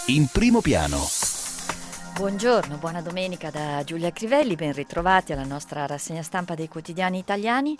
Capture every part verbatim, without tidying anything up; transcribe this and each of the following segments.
In primo piano. Buongiorno, buona domenica da Giulia Crivelli, ben ritrovati alla nostra rassegna stampa dei quotidiani italiani.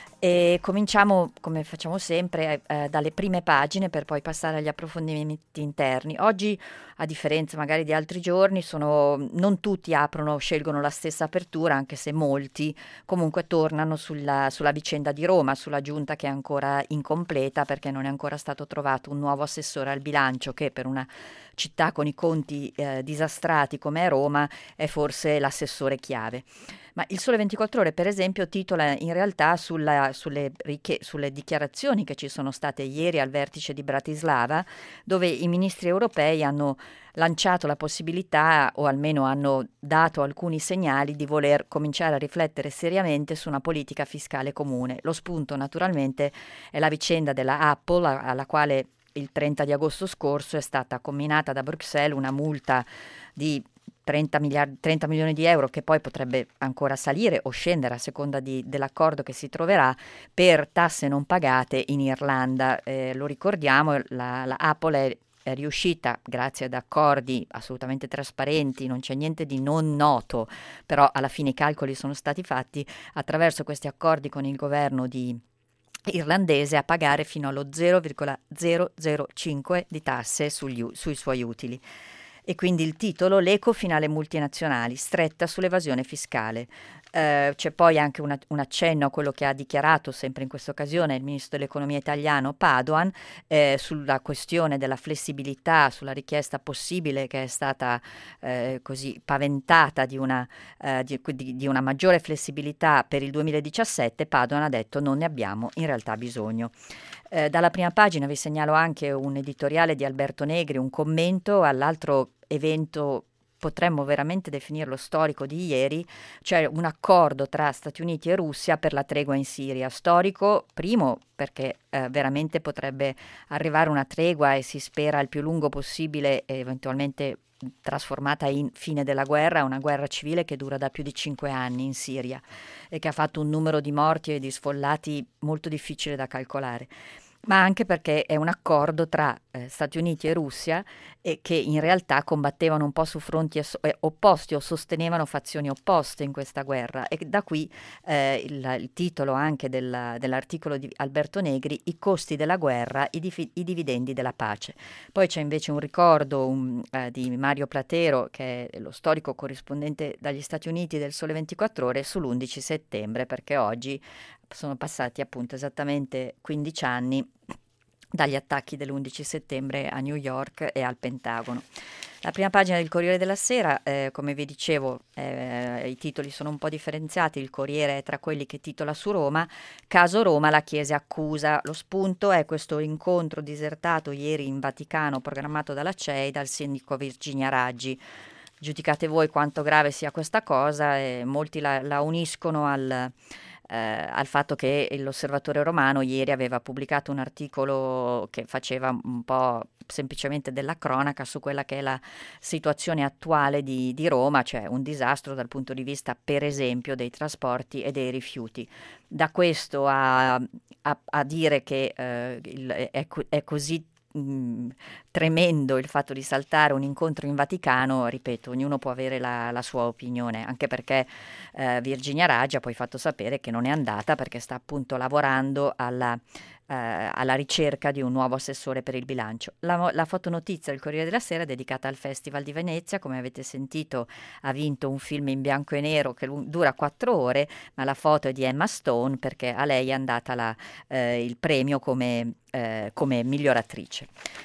E cominciamo, come facciamo sempre, eh, dalle prime pagine per poi passare agli approfondimenti interni. Oggi, a differenza magari di altri giorni, sono, non tutti aprono, scelgono la stessa apertura, anche se molti comunque tornano sulla, sulla vicenda di Roma, sulla giunta che è ancora incompleta perché non è ancora stato trovato un nuovo assessore al bilancio che per una città con i conti eh, disastrati come è Roma è forse l'assessore chiave. Ma il Sole ventiquattro Ore, per esempio, titola in realtà sulla, sulle, ricche, sulle dichiarazioni che ci sono state ieri al vertice di Bratislava, dove i ministri europei hanno lanciato la possibilità, o almeno hanno dato alcuni segnali, di voler cominciare a riflettere seriamente su una politica fiscale comune. Lo spunto, naturalmente, è la vicenda della Apple, alla quale il trenta di agosto scorso è stata comminata da Bruxelles una multa di trenta, miliardi, trenta milioni di euro, che poi potrebbe ancora salire o scendere a seconda di, dell'accordo che si troverà, per tasse non pagate in Irlanda. Eh, lo ricordiamo, la, la Apple è è riuscita, grazie ad accordi assolutamente trasparenti, non c'è niente di non noto, però alla fine i calcoli sono stati fatti, attraverso questi accordi con il governo di irlandese, a pagare fino allo zero virgola zero zero cinque di tasse sugli, sui suoi utili. E quindi il titolo: l'eco finale multinazionali, stretta sull'evasione fiscale. Eh, c'è poi anche una, un accenno a quello che ha dichiarato sempre in questa occasione il ministro dell'economia italiano Padoan eh, sulla questione della flessibilità, sulla richiesta possibile che è stata eh, così paventata di una, eh, di, di, di una maggiore flessibilità per il duemiladiciassette. Padoan ha detto: non ne abbiamo in realtà bisogno. Eh, dalla prima pagina vi segnalo anche un editoriale di Alberto Negri, un commento all'altro evento, potremmo veramente definirlo storico, di ieri, cioè un accordo tra Stati Uniti e Russia per la tregua in Siria. Storico, primo, perché eh, veramente potrebbe arrivare una tregua e si spera il più lungo possibile, e eventualmente trasformata in fine della guerra, una guerra civile che dura da più di cinque anni in Siria e che ha fatto un numero di morti e di sfollati molto difficile da calcolare. Ma anche perché è un accordo tra eh, Stati Uniti e Russia, e che in realtà combattevano un po' su fronti es- eh, opposti o sostenevano fazioni opposte in questa guerra, e da qui eh, il, il titolo anche della, dell'articolo di Alberto Negri: i costi della guerra, i, difi- i dividendi della pace. Poi c'è invece un ricordo un, eh, di Mario Platero, che è lo storico corrispondente dagli Stati Uniti del Sole ventiquattro Ore, sull'undici settembre, perché oggi sono passati appunto esattamente quindici anni dagli attacchi dell'undici settembre a New York e al Pentagono. La prima pagina del Corriere della Sera, eh, come vi dicevo, eh, i titoli sono un po' differenziati. Il Corriere è tra quelli che titola su Roma: caso Roma, la Chiesa accusa. Lo spunto è questo incontro disertato ieri in Vaticano, programmato dalla C E I, dal sindaco Virginia Raggi. Giudicate voi quanto grave sia questa cosa, e molti la, la uniscono al... Eh, al fatto che l'Osservatore Romano ieri aveva pubblicato un articolo che faceva un po' semplicemente della cronaca su quella che è la situazione attuale di, di Roma, cioè un disastro dal punto di vista, per esempio, dei trasporti e dei rifiuti. Da questo a, a, a dire che eh, il, è, è così mh, tremendo il fatto di saltare un incontro in Vaticano, ripeto, ognuno può avere la, la sua opinione, anche perché eh, Virginia Raggi ha poi fatto sapere che non è andata perché sta appunto lavorando alla, eh, alla ricerca di un nuovo assessore per il bilancio. La, la fotonotizia del Corriere della Sera è dedicata al Festival di Venezia. Come avete sentito, ha vinto un film in bianco e nero che lu- dura quattro ore, ma la foto è di Emma Stone, perché a lei è andata la, eh, il premio come, eh, come miglior attrice.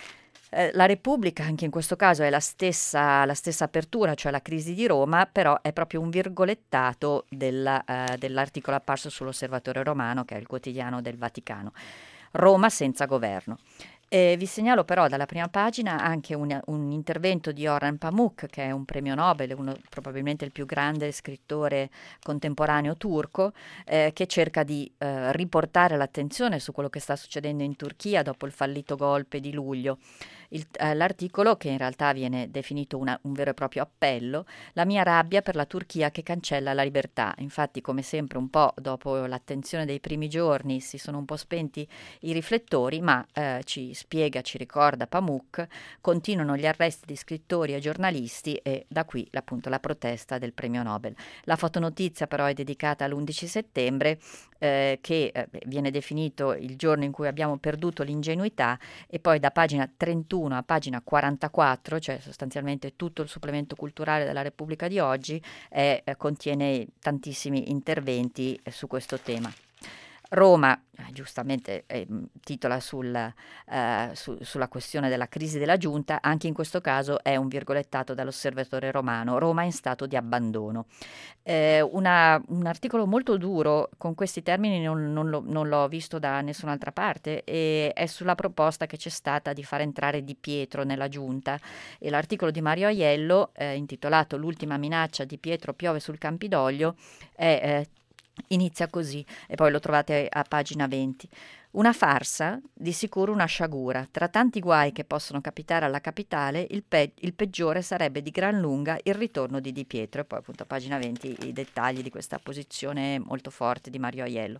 Eh, La Repubblica, anche in questo caso, è la stessa, la stessa apertura, cioè la crisi di Roma, però è proprio un virgolettato della, eh, dell'articolo apparso sull'Osservatore Romano, che è il quotidiano del Vaticano. Roma senza governo. Eh, vi segnalo però dalla prima pagina anche un, un intervento di Orhan Pamuk, che è un premio Nobel, uno, probabilmente il più grande scrittore contemporaneo turco, eh, che cerca di eh, riportare l'attenzione su quello che sta succedendo in Turchia dopo il fallito golpe di luglio. Il, eh, l'articolo, che in realtà viene definito una, un vero e proprio appello: la mia rabbia per la Turchia che cancella la libertà. Infatti, come sempre, un po' dopo l'attenzione dei primi giorni si sono un po' spenti i riflettori, ma eh, ci spiega, ci ricorda Pamuk, continuano gli arresti di scrittori e giornalisti e da qui appunto la protesta del premio Nobel. La fotonotizia però è dedicata all'undici settembre, eh, che eh, viene definito il giorno in cui abbiamo perduto l'ingenuità, e poi da pagina trentuno a pagina quarantaquattro, cioè sostanzialmente tutto il supplemento culturale della Repubblica di oggi, è, eh, contiene tantissimi interventi eh, su questo tema. Roma, eh, giustamente, eh, titola sul, eh, su, sulla questione della crisi della giunta, anche in questo caso è un virgolettato dall'Osservatore Romano, Roma in stato di abbandono. Eh, una, un articolo molto duro, con questi termini non, non, lo, non l'ho visto da nessun'altra parte, e è sulla proposta che c'è stata di far entrare Di Pietro nella giunta, e l'articolo di Mario Aiello, eh, intitolato L'ultima minaccia, Di Pietro piove sul Campidoglio, è eh, inizia così, e poi lo trovate a pagina venti. Una farsa, di sicuro una sciagura. Tra tanti guai che possono capitare alla capitale, il, pe- il peggiore sarebbe di gran lunga il ritorno di Di Pietro. E poi appunto a pagina venti i dettagli di questa posizione molto forte di Mario Aiello.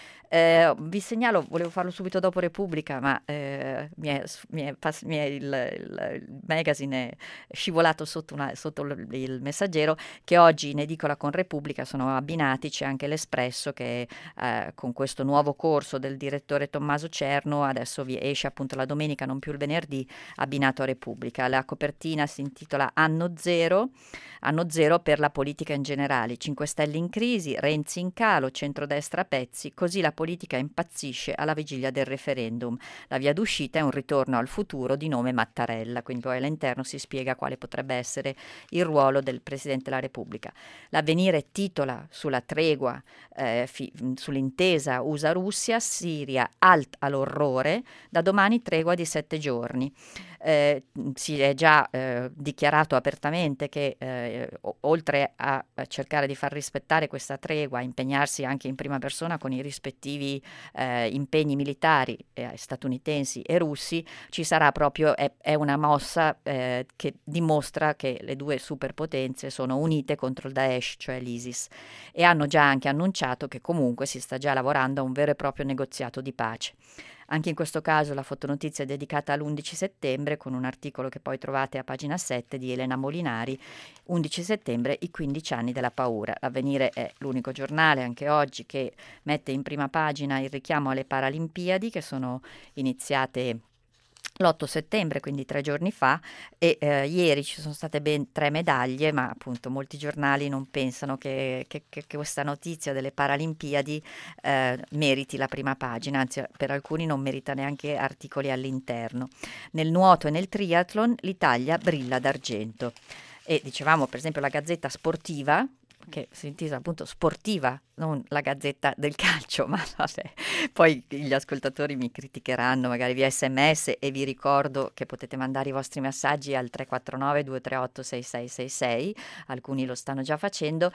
Eh, vi segnalo, volevo farlo subito dopo Repubblica, ma eh, mi è, mi è pass- mi è il, il, il magazine è scivolato sotto, una, sotto il, il Messaggero, che oggi in edicola con Repubblica sono abbinati. C'è anche l'Espresso che eh, con questo nuovo corso del direttore Tommaso Cerno adesso vi esce appunto la domenica, non più il venerdì, abbinato a Repubblica. La copertina si intitola Anno Zero, Anno Zero per la politica in generale, cinque Stelle in crisi, Renzi in calo, centrodestra a pezzi, così la politica impazzisce alla vigilia del referendum. La via d'uscita è un ritorno al futuro di nome Mattarella, quindi poi all'interno si spiega quale potrebbe essere il ruolo del Presidente della Repubblica. L'Avvenire titola sulla tregua, eh, fi- sull'intesa U S A-Russia, Siria alt all'orrore, da domani tregua di sette giorni. Eh, si è già eh, dichiarato apertamente che eh, o- oltre a, a cercare di far rispettare questa tregua, a impegnarsi anche in prima persona con i rispettivi eh, impegni militari eh, statunitensi e russi, ci sarà proprio, è, è una mossa eh, che dimostra che le due superpotenze sono unite contro il Daesh, cioè l'ISIS, e hanno già anche annunciato che comunque si sta già lavorando a un vero e proprio negoziato di pace. Anche in questo caso la fotonotizia è dedicata all'undici settembre, con un articolo che poi trovate a pagina sette di Elena Molinari, undici settembre, i quindici anni della paura. L'Avvenire è l'unico giornale anche oggi che mette in prima pagina il richiamo alle Paralimpiadi, che sono iniziate l'otto settembre, quindi tre giorni fa, e eh, ieri ci sono state ben tre medaglie, ma appunto molti giornali non pensano che, che, che questa notizia delle Paralimpiadi eh, meriti la prima pagina, anzi per alcuni non merita neanche articoli all'interno. Nel nuoto e nel triathlon l'Italia brilla d'argento. E dicevamo per esempio la Gazzetta Sportiva, che si intitola appunto Sportiva, non la Gazzetta del Calcio, ma vabbè, poi gli ascoltatori mi criticheranno magari via sms, e vi ricordo che potete mandare i vostri messaggi al tre quattro nove due tre otto sei sei sei sei, alcuni lo stanno già facendo,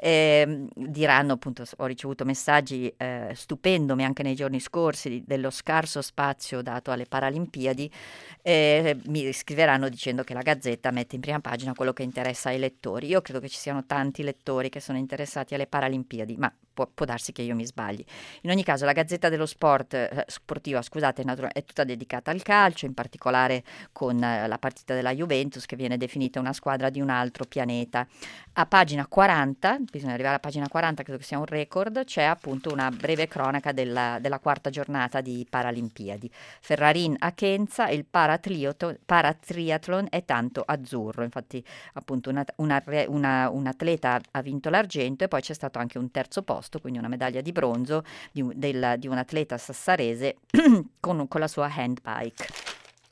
eh, diranno appunto, ho ricevuto messaggi eh, stupendomi anche nei giorni scorsi di, dello scarso spazio dato alle Paralimpiadi, eh, mi scriveranno dicendo che la Gazzetta mette in prima pagina quello che interessa ai lettori. Io credo che ci siano tanti lettori che sono interessati alle Paralimpiadi, ma può, può darsi che io mi sbagli. In ogni caso la Gazzetta dello Sport eh, sportiva, scusate, natura- è tutta dedicata al calcio, in particolare con eh, la partita della Juventus, che viene definita una squadra di un altro pianeta. A pagina quaranta, bisogna arrivare a pagina quaranta, credo che sia un record, c'è appunto una breve cronaca della, della quarta giornata di Paralimpiadi. Ferrarin a Kenza, il paratriato- paratriathlon è tanto azzurro, infatti appunto una, una, una, un atleta ha vinto l'argento, e poi c'è stato anche un terzo posto, quindi una medaglia di bronzo di un, del, di un atleta sassarese con, con la sua handbike.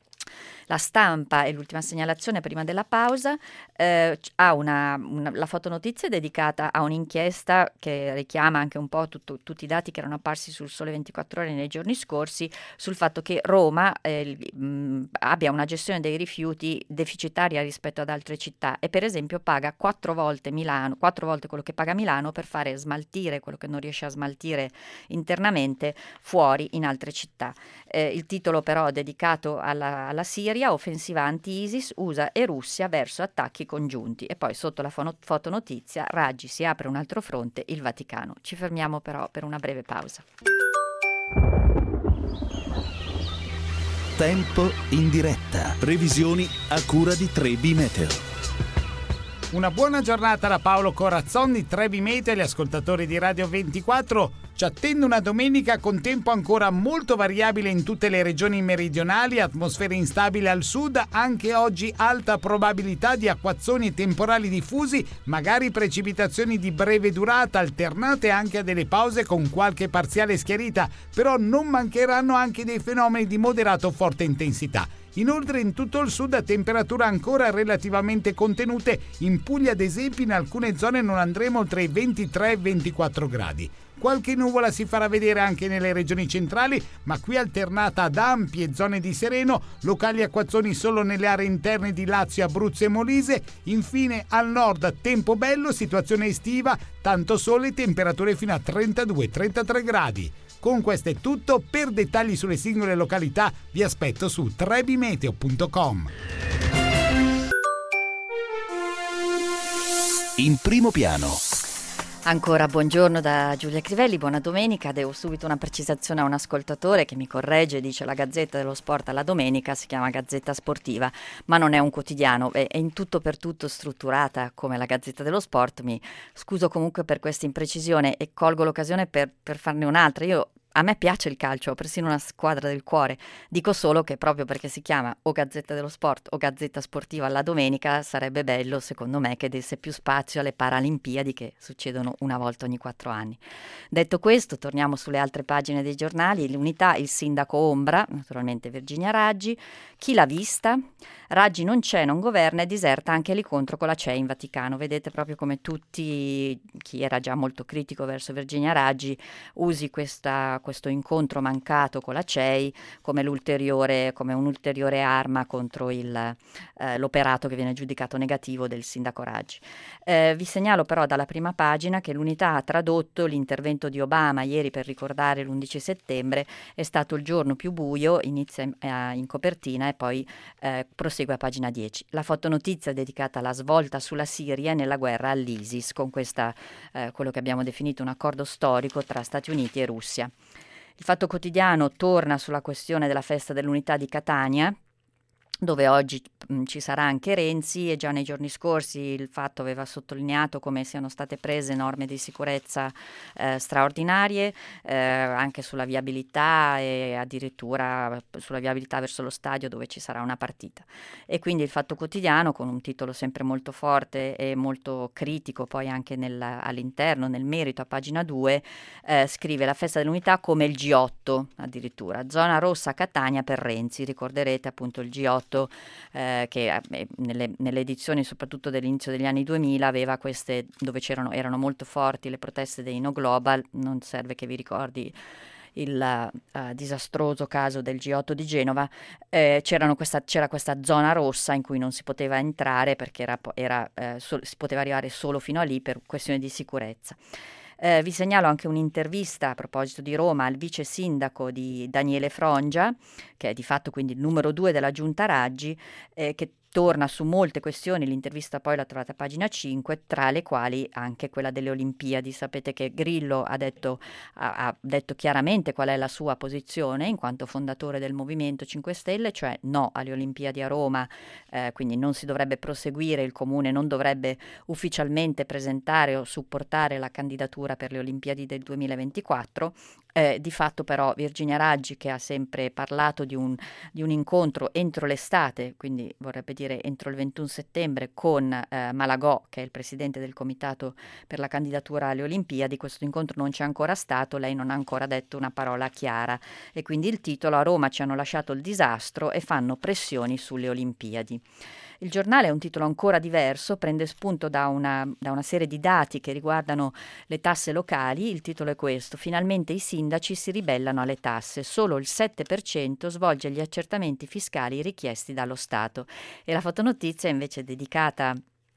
La Stampa è l'ultima segnalazione prima della pausa, eh, ha una, una, la fotonotizia è dedicata a un'inchiesta che richiama anche un po' tutto, tutti i dati che erano apparsi sul Sole ventiquattro Ore nei giorni scorsi, sul fatto che Roma eh, mh, abbia una gestione dei rifiuti deficitaria rispetto ad altre città, e per esempio paga quattro volte Milano, quattro volte quello che paga Milano per fare smaltire quello che non riesce a smaltire internamente fuori in altre città. Eh, il titolo però è dedicato alla, alla Siria, offensiva anti-ISIS, U S A e Russia verso attacchi congiunti, e poi sotto la fono- fotonotizia Raggi si apre un altro fronte, il Vaticano. Ci fermiamo però per una breve pausa. Tempo in diretta. Previsioni a cura di tre B Meteo. Una buona giornata da Paolo Corazzon di tre B Meteo e gli ascoltatori di Radio ventiquattro. Ci attende una domenica con tempo ancora molto variabile in tutte le regioni meridionali, atmosfera instabile al sud, anche oggi alta probabilità di acquazzoni e temporali diffusi, magari precipitazioni di breve durata alternate anche a delle pause con qualche parziale schiarita, però non mancheranno anche dei fenomeni di moderato o forte intensità. Inoltre in tutto il sud a temperature ancora relativamente contenute, in Puglia ad esempio in alcune zone non andremo oltre i ventitré ventiquattro gradi. Qualche nuvola si farà vedere anche nelle regioni centrali, ma qui alternata ad ampie zone di sereno, locali acquazzoni solo nelle aree interne di Lazio, Abruzzo e Molise. Infine al nord tempo bello, situazione estiva, tanto sole, temperature fino a trentadue trentatré gradi. Con questo è tutto, per dettagli sulle singole località vi aspetto su tre b meteo punto com. In primo piano. Ancora buongiorno da Giulia Crivelli, buona domenica. Devo subito una precisazione a un ascoltatore che mi corregge, dice la Gazzetta dello Sport alla domenica, si chiama Gazzetta Sportiva, ma non è un quotidiano, è, è in tutto per tutto strutturata come la Gazzetta dello Sport. Mi scuso comunque per questa imprecisione e colgo l'occasione per, per farne un'altra. Io A me piace il calcio, ho persino una squadra del cuore. Dico solo che proprio perché si chiama o Gazzetta dello Sport o Gazzetta Sportiva alla domenica, sarebbe bello, secondo me, che desse più spazio alle Paralimpiadi che succedono una volta ogni quattro anni. Detto questo, torniamo sulle altre pagine dei giornali. L'Unità, il sindaco ombra, naturalmente Virginia Raggi. Chi l'ha vista? Raggi non c'è, non governa e diserta anche l'incontro con la C E I in Vaticano. Vedete proprio come tutti, chi era già molto critico verso Virginia Raggi, usi questa questo incontro mancato con la C E I come l'ulteriore, come un'ulteriore arma contro il, eh, l'operato che viene giudicato negativo del sindaco Raggi. Eh, vi segnalo però dalla prima pagina che l'Unità ha tradotto l'intervento di Obama ieri per ricordare l'undici settembre, è stato il giorno più buio, inizia in, eh, in copertina e poi eh, prosegue a pagina dieci. La fotonotizia è dedicata alla svolta sulla Siria e nella guerra all'ISIS, con questa, eh, quello che abbiamo definito un accordo storico tra Stati Uniti e Russia. Il Fatto Quotidiano torna sulla questione della festa dell'unità di Catania, dove oggi mh, ci sarà anche Renzi, e già nei giorni scorsi il Fatto aveva sottolineato come siano state prese norme di sicurezza eh, straordinarie, eh, anche sulla viabilità e addirittura sulla viabilità verso lo stadio dove ci sarà una partita. E quindi il Fatto Quotidiano, con un titolo sempre molto forte e molto critico, poi anche nel, all'interno, nel merito, a pagina due, eh, scrive la festa dell'unità come il G otto, addirittura. Zona rossa a Catania per Renzi, ricorderete appunto il G otto eh, che eh, nelle, nelle edizioni soprattutto dell'inizio degli anni duemila aveva queste dove c'erano erano molto forti le proteste dei No Global. Non serve che vi ricordi il uh, disastroso caso del G otto di Genova. Eh, c'erano questa, c'era questa zona rossa in cui non si poteva entrare perché era, era, eh, so, si poteva arrivare solo fino a lì per questioni di sicurezza. Eh, vi segnalo anche un'intervista a proposito di Roma al vice sindaco di Daniele Frongia, che è di fatto quindi il numero due della giunta Raggi, eh, che torna su molte questioni. L'intervista poi la trovate a pagina cinque, tra le quali anche quella delle Olimpiadi. Sapete che Grillo ha detto, ha, ha detto chiaramente qual è la sua posizione in quanto fondatore del Movimento cinque Stelle, cioè no alle Olimpiadi a Roma, eh, quindi non si dovrebbe proseguire, il Comune non dovrebbe ufficialmente presentare o supportare la candidatura per le Olimpiadi del duemilaventiquattro. Eh, di fatto però Virginia Raggi, che ha sempre parlato di un, di un incontro entro l'estate, quindi vorrebbe dire entro il ventuno settembre, con eh, Malagò, che è il presidente del comitato per la candidatura alle Olimpiadi, questo incontro non c'è ancora stato, lei non ha ancora detto una parola chiara e quindi il titolo: a Roma ci hanno lasciato il disastro e fanno pressioni sulle Olimpiadi. Il giornale è un titolo ancora diverso, prende spunto da una, da una serie di dati che riguardano le tasse locali. Il titolo è questo: finalmente i sindaci si ribellano alle tasse, solo il sette per cento svolge gli accertamenti fiscali richiesti dallo Stato. E la fotonotizia è invece dedicata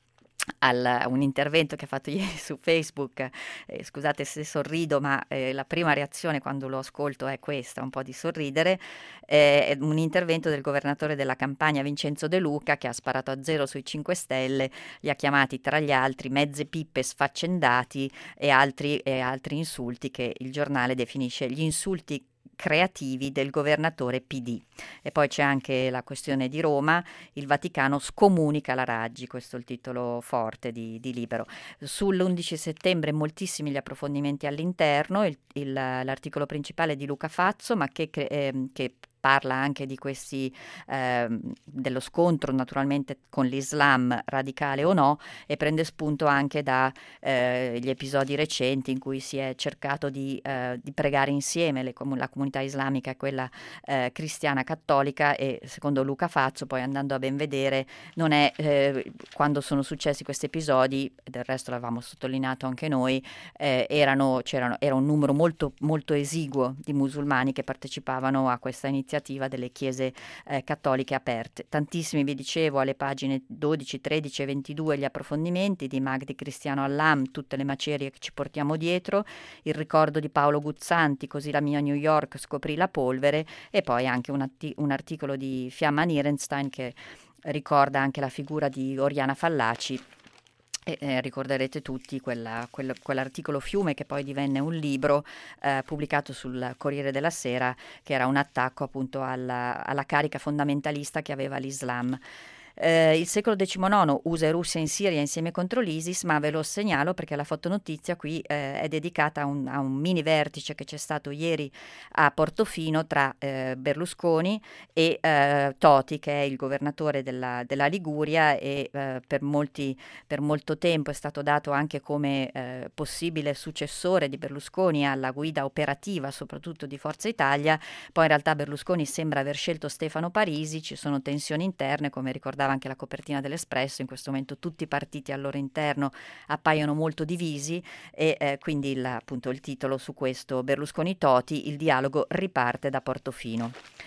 a un intervento che ha fatto ieri su Facebook. Eh, scusate se sorrido, ma eh, la prima reazione quando lo ascolto è questa, un po' di sorridere. Eh, è un intervento del governatore della Campania Vincenzo De Luca, che ha sparato a zero sui cinque Stelle, li ha chiamati tra gli altri mezze pippe sfaccendati e altri, e altri insulti che il giornale definisce gli insulti creativi del governatore P D. E poi c'è anche la questione di Roma, il Vaticano scomunica la Raggi, questo è il titolo forte di, di Libero. Sull'undici settembre moltissimi gli approfondimenti all'interno, il, il, l'articolo principale di Luca Fazzo, ma che, eh, che parla anche di questi, eh, dello scontro naturalmente con l'Islam radicale o no, e prende spunto anche da eh, gli episodi recenti in cui si è cercato di, eh, di pregare insieme le com- la comunità islamica e quella eh, cristiana cattolica, e secondo Luca Fazzo, poi andando a ben vedere, non è eh, quando sono successi questi episodi, del resto l'avevamo sottolineato anche noi, eh, erano, c'erano, era un numero molto, molto esiguo di musulmani che partecipavano a questa iniziativa delle chiese eh, cattoliche aperte. Tantissimi, vi dicevo, alle pagine dodici, tredici e ventidue gli approfondimenti di Magdi Cristiano Allam, tutte le macerie che ci portiamo dietro, il ricordo di Paolo Guzzanti, così la mia New York scoprì la polvere, e poi anche un, atti- un articolo di Fiamma Nierenstein che ricorda anche la figura di Oriana Fallaci. E, eh, ricorderete tutti quella, quel, quell'articolo Fiume che poi divenne un libro eh, pubblicato sul Corriere della Sera, che era un attacco appunto alla, alla carica fondamentalista che aveva l'Islam. Eh, il secolo diciannove, U S A e Russia in Siria insieme contro l'ISIS, ma ve lo segnalo perché la fotonotizia qui eh, è dedicata a un, a un mini vertice che c'è stato ieri a Portofino tra eh, Berlusconi e eh, Toti, che è il governatore della, della Liguria, e eh, per, molti, per molto tempo è stato dato anche come eh, possibile successore di Berlusconi alla guida operativa soprattutto di Forza Italia. Poi in realtà Berlusconi sembra aver scelto Stefano Parisi, ci sono tensioni interne, come ricordava anche la copertina dell'Espresso. In questo momento tutti i partiti al loro interno appaiono molto divisi, e eh, quindi il, appunto il titolo su questo: Berlusconi-Toti, il dialogo riparte da Portofino.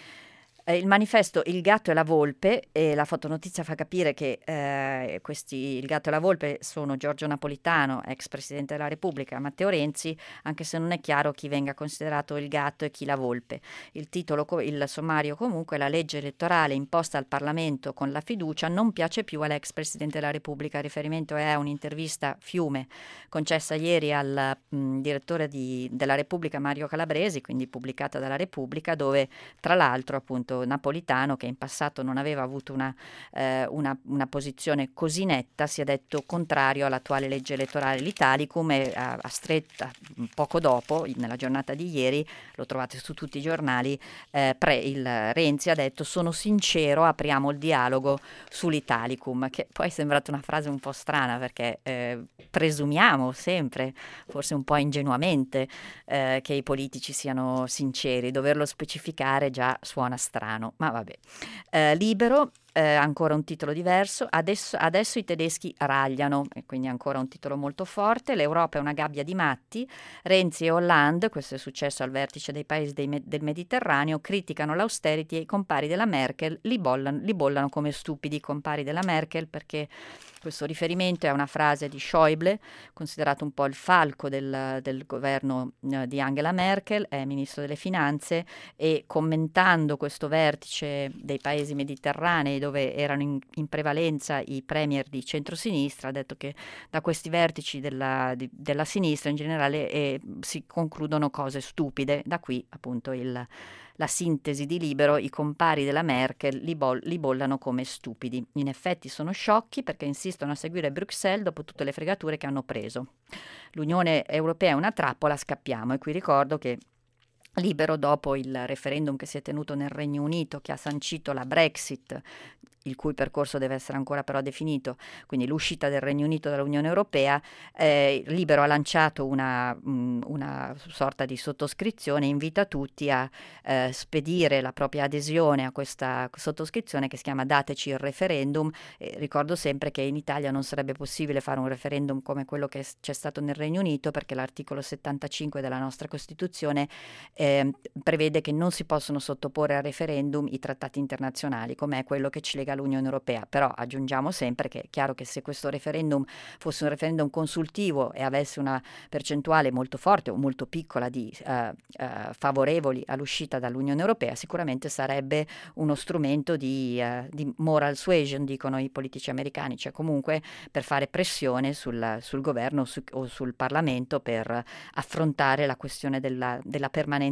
Eh, il manifesto Il gatto e la volpe, e la fotonotizia fa capire che eh, questi, il gatto e la volpe, sono Giorgio Napolitano, ex Presidente della Repubblica, Matteo Renzi, anche se non è chiaro chi venga considerato il gatto e chi la volpe. Il titolo, il sommario comunque: la legge elettorale imposta al Parlamento con la fiducia non piace più all'ex Presidente della Repubblica. Il riferimento è a un'intervista Fiume concessa ieri al mh, direttore di, della Repubblica Mario Calabresi, quindi pubblicata dalla Repubblica, dove tra l'altro appunto Napolitano, che in passato non aveva avuto una, eh, una, una posizione così netta, si è detto contrario all'attuale legge elettorale, l'Italicum, e a, a stretta poco dopo, nella giornata di ieri, lo trovate su tutti i giornali, eh, pre, il Renzi ha detto: sono sincero, apriamo il dialogo sull'Italicum, che poi è sembrata una frase un po' strana, perché eh, presumiamo sempre, forse un po' ingenuamente, eh, che i politici siano sinceri. Doverlo specificare già suona strano. Ma vabbè. Eh, Libero, eh, ancora un titolo diverso: adesso, adesso i tedeschi ragliano, e quindi ancora un titolo molto forte. L'Europa è una gabbia di matti. Renzi e Hollande, questo è successo al vertice dei paesi dei, del Mediterraneo, criticano l'austerity, e i compari della Merkel li bollano, li bollano come stupidi. I compari della Merkel, perché questo riferimento è una frase di Schäuble, considerato un po' il falco del, del governo eh, di Angela Merkel, è ministro delle finanze, e commentando questo vertice dei paesi mediterranei dove erano in, in prevalenza i premier di centrosinistra, ha detto che da questi vertici della, di, della sinistra in generale eh, si concludono cose stupide. Da qui appunto il la sintesi di Libero: i compari della Merkel li, boll- li bollano come stupidi. In effetti sono sciocchi, perché insistono a seguire Bruxelles dopo tutte le fregature che hanno preso. L'Unione Europea è una trappola, scappiamo. E qui ricordo che Libero, dopo il referendum che si è tenuto nel Regno Unito, che ha sancito la Brexit, il cui percorso deve essere ancora però definito, quindi l'uscita del Regno Unito dall'Unione Europea, eh, Libero ha lanciato una, mh, una sorta di sottoscrizione, invita tutti a eh, spedire la propria adesione a questa sottoscrizione, che si chiama Dateci il referendum. Eh, ricordo sempre che in Italia non sarebbe possibile fare un referendum come quello che c'è stato nel Regno Unito, perché l'articolo settantacinque della nostra Costituzione eh, prevede che non si possono sottoporre a referendum i trattati internazionali, come è quello che ci lega all'Unione Europea. Però aggiungiamo sempre che è chiaro che se questo referendum fosse un referendum consultivo e avesse una percentuale molto forte o molto piccola di uh, uh, favorevoli all'uscita dall'Unione Europea, sicuramente sarebbe uno strumento di, uh, di moral suasion, dicono i politici americani, cioè comunque per fare pressione sul, sul governo su, o sul Parlamento per affrontare la questione della, della permanenza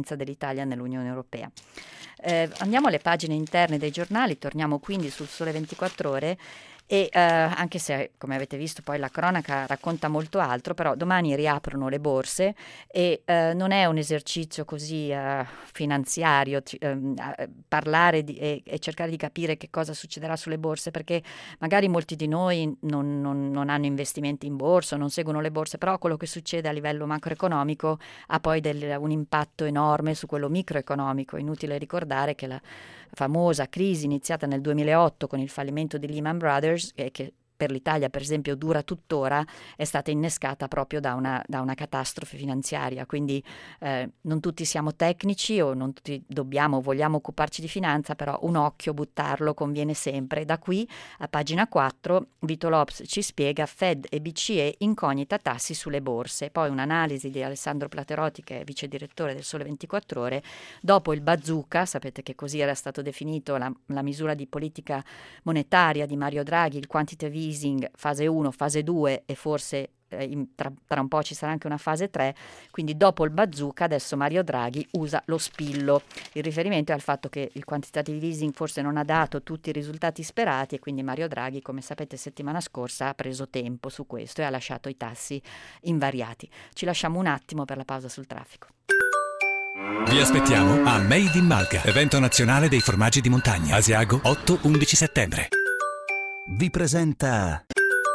presenza dell'Italia nell'Unione Europea. Eh, andiamo alle pagine interne dei giornali, torniamo quindi sul Sole ventiquattro Ore e eh, anche se, come avete visto, poi la cronaca racconta molto altro, però domani riaprono le borse e eh, non è un esercizio così eh, finanziario c- ehm, parlare di, e, e cercare di capire che cosa succederà sulle borse, perché magari molti di noi non, non, non hanno investimenti in borsa, non seguono le borse, però quello che succede a livello macroeconomico ha poi del, un impatto enorme su quello microeconomico. Inutile ricordare che la famosa crisi iniziata nel duemilaotto con il fallimento di Lehman Brothers, eh, che per l'Italia per esempio dura tuttora, è stata innescata proprio da una, da una catastrofe finanziaria. Quindi eh, non tutti siamo tecnici o non tutti dobbiamo, vogliamo occuparci di finanza, però un occhio buttarlo conviene sempre. Da qui a pagina quattro Vito Lopes ci spiega Fed e B C E incognita tassi sulle borse, poi un'analisi di Alessandro Platerotti, che è vice direttore del Sole ventiquattro Ore, dopo il bazooka, sapete che così era stato definito la, la misura di politica monetaria di Mario Draghi, il quantitative easing fase uno, fase due e forse eh, in, tra, tra un po' ci sarà anche una fase tre, quindi dopo il bazooka adesso Mario Draghi usa lo spillo. Il riferimento è al fatto che il quantitative easing forse non ha dato tutti i risultati sperati e quindi Mario Draghi, come sapete, settimana scorsa ha preso tempo su questo e ha lasciato i tassi invariati. Ci lasciamo un attimo per la pausa sul traffico. Vi aspettiamo a Made in Malga, evento nazionale dei formaggi di montagna, Asiago otto undici settembre. Vi presenta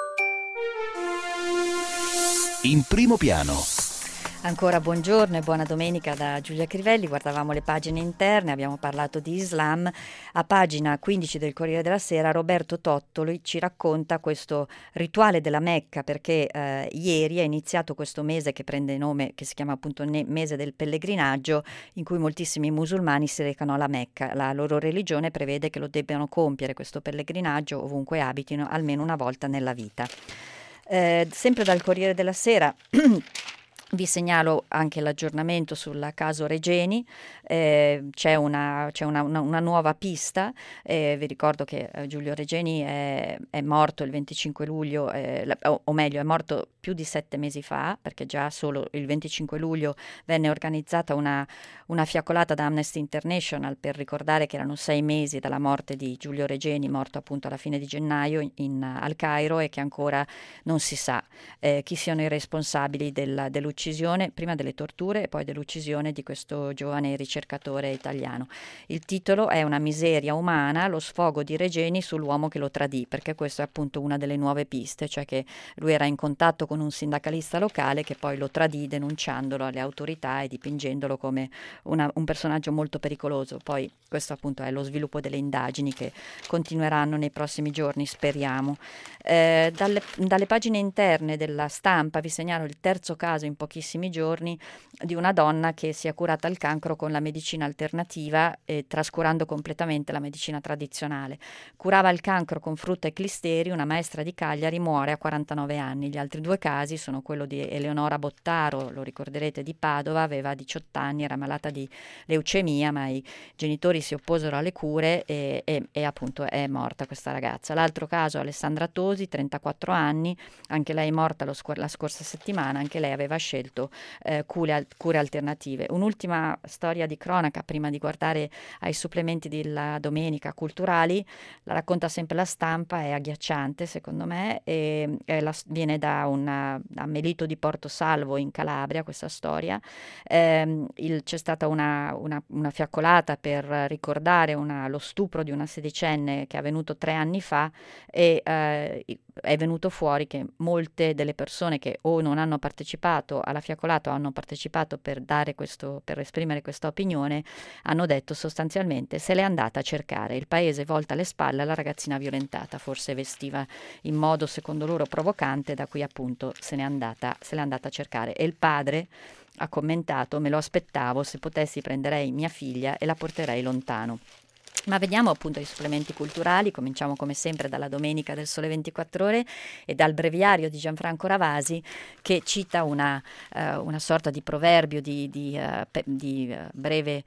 In Primo Piano. Ancora buongiorno e buona domenica da Giulia Crivelli. Guardavamo le pagine interne, abbiamo parlato di Islam. A pagina quindici del Corriere della Sera Roberto Tottoli ci racconta questo rituale della Mecca, perché eh, ieri è iniziato questo mese che prende nome, che si chiama appunto ne- mese del pellegrinaggio, in cui moltissimi musulmani si recano alla Mecca. La loro religione prevede che lo debbano compiere questo pellegrinaggio ovunque abitino almeno una volta nella vita. Eh, sempre dal Corriere della Sera vi segnalo anche l'aggiornamento sul caso Regeni. Eh, c'è, una, c'è una, una, una nuova pista. Eh, vi ricordo che eh, Giulio Regeni è, è morto il venticinque luglio, eh, o, o meglio è morto più di sette mesi fa, perché già solo il venticinque luglio venne organizzata una, una fiaccolata da Amnesty International per ricordare che erano sei mesi dalla morte di Giulio Regeni, morto appunto alla fine di gennaio in, in, al Cairo, e che ancora non si sa eh, chi siano i responsabili della, dell'uccisione Uccisione, prima delle torture e poi dell'uccisione di questo giovane ricercatore italiano. Il titolo è Una miseria umana, lo sfogo di Regeni sull'uomo che lo tradì, perché questo è appunto una delle nuove piste, cioè che lui era in contatto con un sindacalista locale che poi lo tradì denunciandolo alle autorità e dipingendolo come una, un personaggio molto pericoloso. Poi questo appunto è lo sviluppo delle indagini che continueranno nei prossimi giorni, speriamo. Eh, dalle, dalle pagine interne della Stampa vi segnalo il terzo caso in pochissimi giorni di una donna che si è curata il cancro con la medicina alternativa e trascurando completamente la medicina tradizionale. Curava il cancro con frutta e clisteri, una maestra di Cagliari muore a quarantanove anni. Gli altri due casi sono quello di Eleonora Bottaro, lo ricorderete, di Padova, aveva diciotto anni, era malata di leucemia, ma i genitori si opposero alle cure e, e, e appunto è morta questa ragazza. L'altro caso, Alessandra Tosi, trentaquattro anni, anche lei morta lo scor- la scorsa settimana, anche lei aveva scelto eh, cure, cure alternative. Un'ultima storia di cronaca prima di guardare ai supplementi della domenica culturali, la racconta sempre la Stampa, è agghiacciante secondo me, e, e la, viene da, una, da Melito di Porto Salvo in Calabria questa storia. Eh, il, c'è stata una, una, una fiaccolata per ricordare una, lo stupro di una sedicenne che è avvenuto tre anni fa e eh, è venuto fuori che molte delle persone che o non hanno partecipato alla fiaccolata o hanno partecipato per dare questo, per esprimere questa opinione, hanno detto sostanzialmente se l'è andata a cercare, il paese volta le spalle alla ragazzina violentata, forse vestiva in modo secondo loro provocante, da cui appunto se n'è andata, se l'è andata a cercare. E il padre ha commentato: me lo aspettavo, se potessi prenderei mia figlia e la porterei lontano. Ma vediamo appunto i supplementi culturali. Cominciamo come sempre dalla Domenica del Sole ventiquattro Ore e dal breviario di Gianfranco Ravasi, che cita una, uh, una sorta di proverbio, di, di, uh, pe- di uh, breve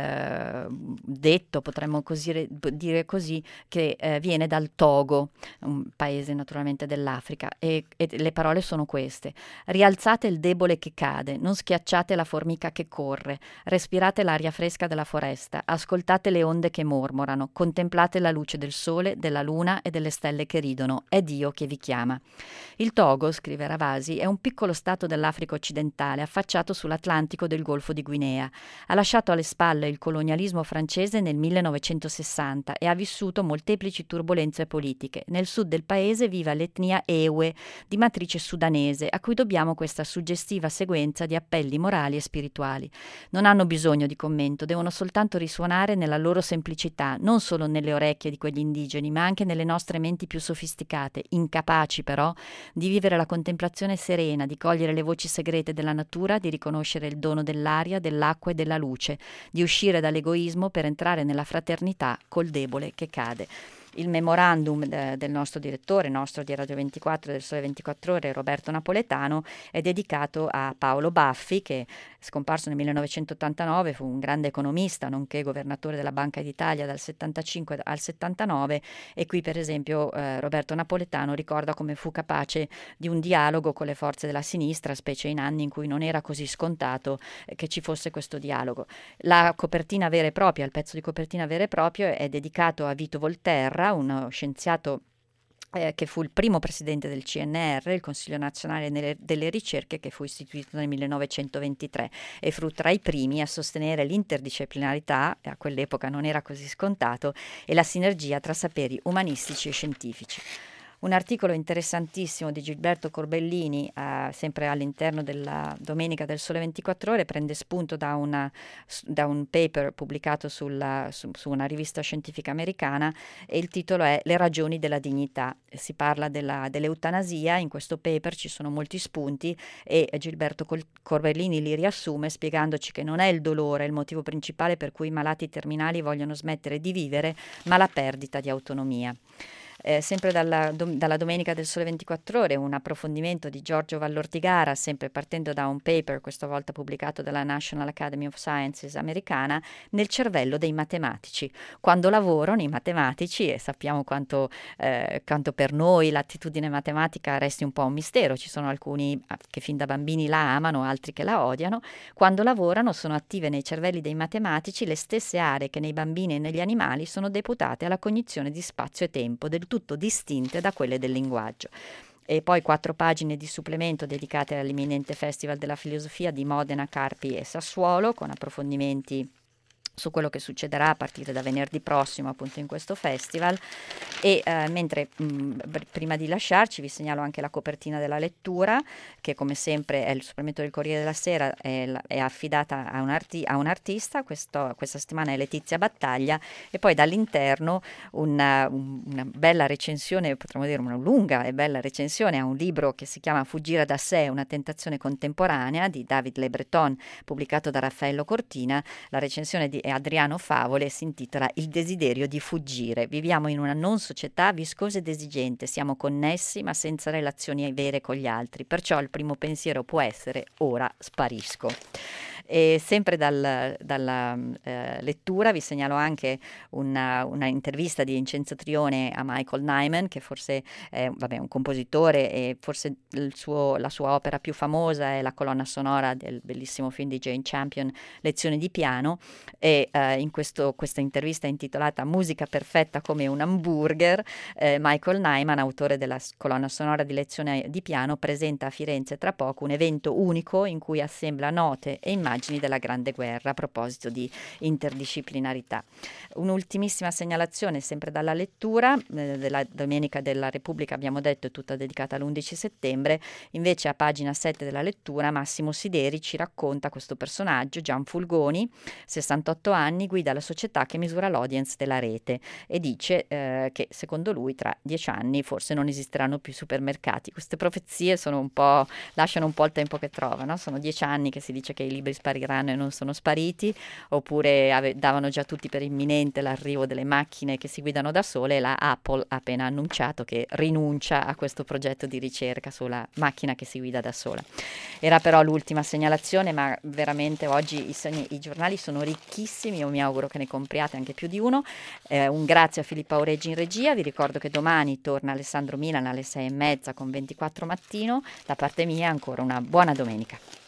uh, detto, potremmo così re- dire così, che uh, viene dal Togo, un paese naturalmente dell'Africa, e, e le parole sono queste: rialzate il debole che cade, non schiacciate la formica che corre, respirate l'aria fresca della foresta, ascoltate le onde che mormorano, contemplate la luce del sole, della luna e delle stelle che ridono, è Dio che vi chiama. Il Togo, scrive Ravasi, è un piccolo stato dell'Africa occidentale affacciato sull'Atlantico del Golfo di Guinea. Ha lasciato alle spalle il colonialismo francese nel millenovecentosessanta e ha vissuto molteplici turbolenze politiche. Nel sud del paese vive l'etnia Ewe, di matrice sudanese, a cui dobbiamo questa suggestiva sequenza di appelli morali e spirituali. Non hanno bisogno di commento, devono soltanto risuonare nella loro semplicità, non solo nelle orecchie di quegli indigeni, ma anche nelle nostre menti più sofisticate, incapaci però di vivere la contemplazione serena, di cogliere le voci segrete della natura, di riconoscere il dono dell'aria, dell'acqua e della luce, di uscire dall'egoismo per entrare nella fraternità col debole che cade. Il memorandum de, del nostro direttore, nostro di Radio ventiquattro, del Sole ventiquattro Ore, Roberto Napoletano, è dedicato a Paolo Baffi, che scomparso nel millenovecentottantanove, fu un grande economista, nonché governatore della Banca d'Italia dal settantacinque al settantanove, e qui per esempio eh, Roberto Napoletano ricorda come fu capace di un dialogo con le forze della sinistra, specie in anni in cui non era così scontato eh, che ci fosse questo dialogo. La copertina vera e propria, il pezzo di copertina vera e proprio è dedicato a Vito Volterra, uno scienziato eh, che fu il primo presidente del C N R, il Consiglio Nazionale delle, delle Ricerche, che fu istituito nel millenovecentoventitré e fu tra i primi a sostenere l'interdisciplinarità, e a quell'epoca non era così scontato, e la sinergia tra saperi umanistici e scientifici. Un articolo interessantissimo di Gilberto Corbellini, eh, sempre all'interno della Domenica del Sole ventiquattro Ore, prende spunto da, una, da un paper pubblicato sulla, su, su una rivista scientifica americana, e il titolo è Le ragioni della dignità. Si parla della, dell'eutanasia. In questo paper ci sono molti spunti e Gilberto Col- Corbellini li riassume spiegandoci che non è il dolore il motivo principale per cui i malati terminali vogliono smettere di vivere, ma la perdita di autonomia. Eh, sempre dalla, dom- dalla Domenica del Sole ventiquattro Ore, un approfondimento di Giorgio Vallortigara, sempre partendo da un paper, questa volta pubblicato dalla National Academy of Sciences americana, nel cervello dei matematici. Quando lavorano i matematici, e sappiamo quanto, eh, quanto per noi l'attitudine matematica resti un po' un mistero, ci sono alcuni che fin da bambini la amano, altri che la odiano, quando lavorano sono attive nei cervelli dei matematici le stesse aree che nei bambini e negli animali sono deputate alla cognizione di spazio e tempo, del tutto distinte da quelle del linguaggio. E poi quattro pagine di supplemento dedicate all'imminente Festival della Filosofia di Modena, Carpi e Sassuolo, con approfondimenti su quello che succederà a partire da venerdì prossimo appunto in questo festival. E eh, mentre mh, prima di lasciarci vi segnalo anche la copertina della lettura, che come sempre è il supplemento del Corriere della Sera, è, è affidata a un, arti- a un artista. Questo, questa settimana è Letizia Battaglia, e poi dall'interno una, un, una bella recensione, potremmo dire una lunga e bella recensione a un libro che si chiama Fuggire da sé, una tentazione contemporanea, di David Le Breton, pubblicato da Raffaello Cortina. La recensione di Adriano Favole si intitola Il desiderio di fuggire. Viviamo in una non società viscosa ed esigente, siamo connessi ma senza relazioni vere con gli altri, perciò il primo pensiero può essere ora sparisco. E sempre dal, dalla eh, lettura vi segnalo anche una, una intervista di Vincenzo Trione a Michael Nyman, che forse è vabbè, un compositore, e forse il suo, la sua opera più famosa è la colonna sonora del bellissimo film di Jane Campion, Lezioni di piano. E eh, in questo, questa intervista intitolata Musica perfetta come un hamburger, eh, Michael Nyman, autore della colonna sonora di Lezioni di piano, presenta a Firenze tra poco un evento unico in cui assembla note e immagini della Grande Guerra, a proposito di interdisciplinarità. Un'ultimissima segnalazione sempre dalla lettura, eh, della Domenica della Repubblica, abbiamo detto, è tutta dedicata all'undici settembre. Invece a pagina sette della lettura Massimo Sideri ci racconta questo personaggio, Gian Fulgoni, sessantotto anni, guida la società che misura l'audience della rete, e dice eh, che secondo lui tra dieci anni forse non esisteranno più supermercati. Queste profezie sono un po', lasciano un po' il tempo che trovano, sono dieci anni che si dice che i libri spariranno e non sono spariti, oppure ave- davano già tutti per imminente l'arrivo delle macchine che si guidano da sole, e la Apple ha appena annunciato che rinuncia a questo progetto di ricerca sulla macchina che si guida da sola. Era però l'ultima segnalazione, ma veramente oggi i, segni- i giornali sono ricchissimi, io mi auguro che ne compriate anche più di uno. Eh, un grazie a Filippa Aureggi in regia, vi ricordo che domani torna Alessandro Milan alle sei e mezza con ventiquattro Mattino. Da parte mia ancora una buona domenica.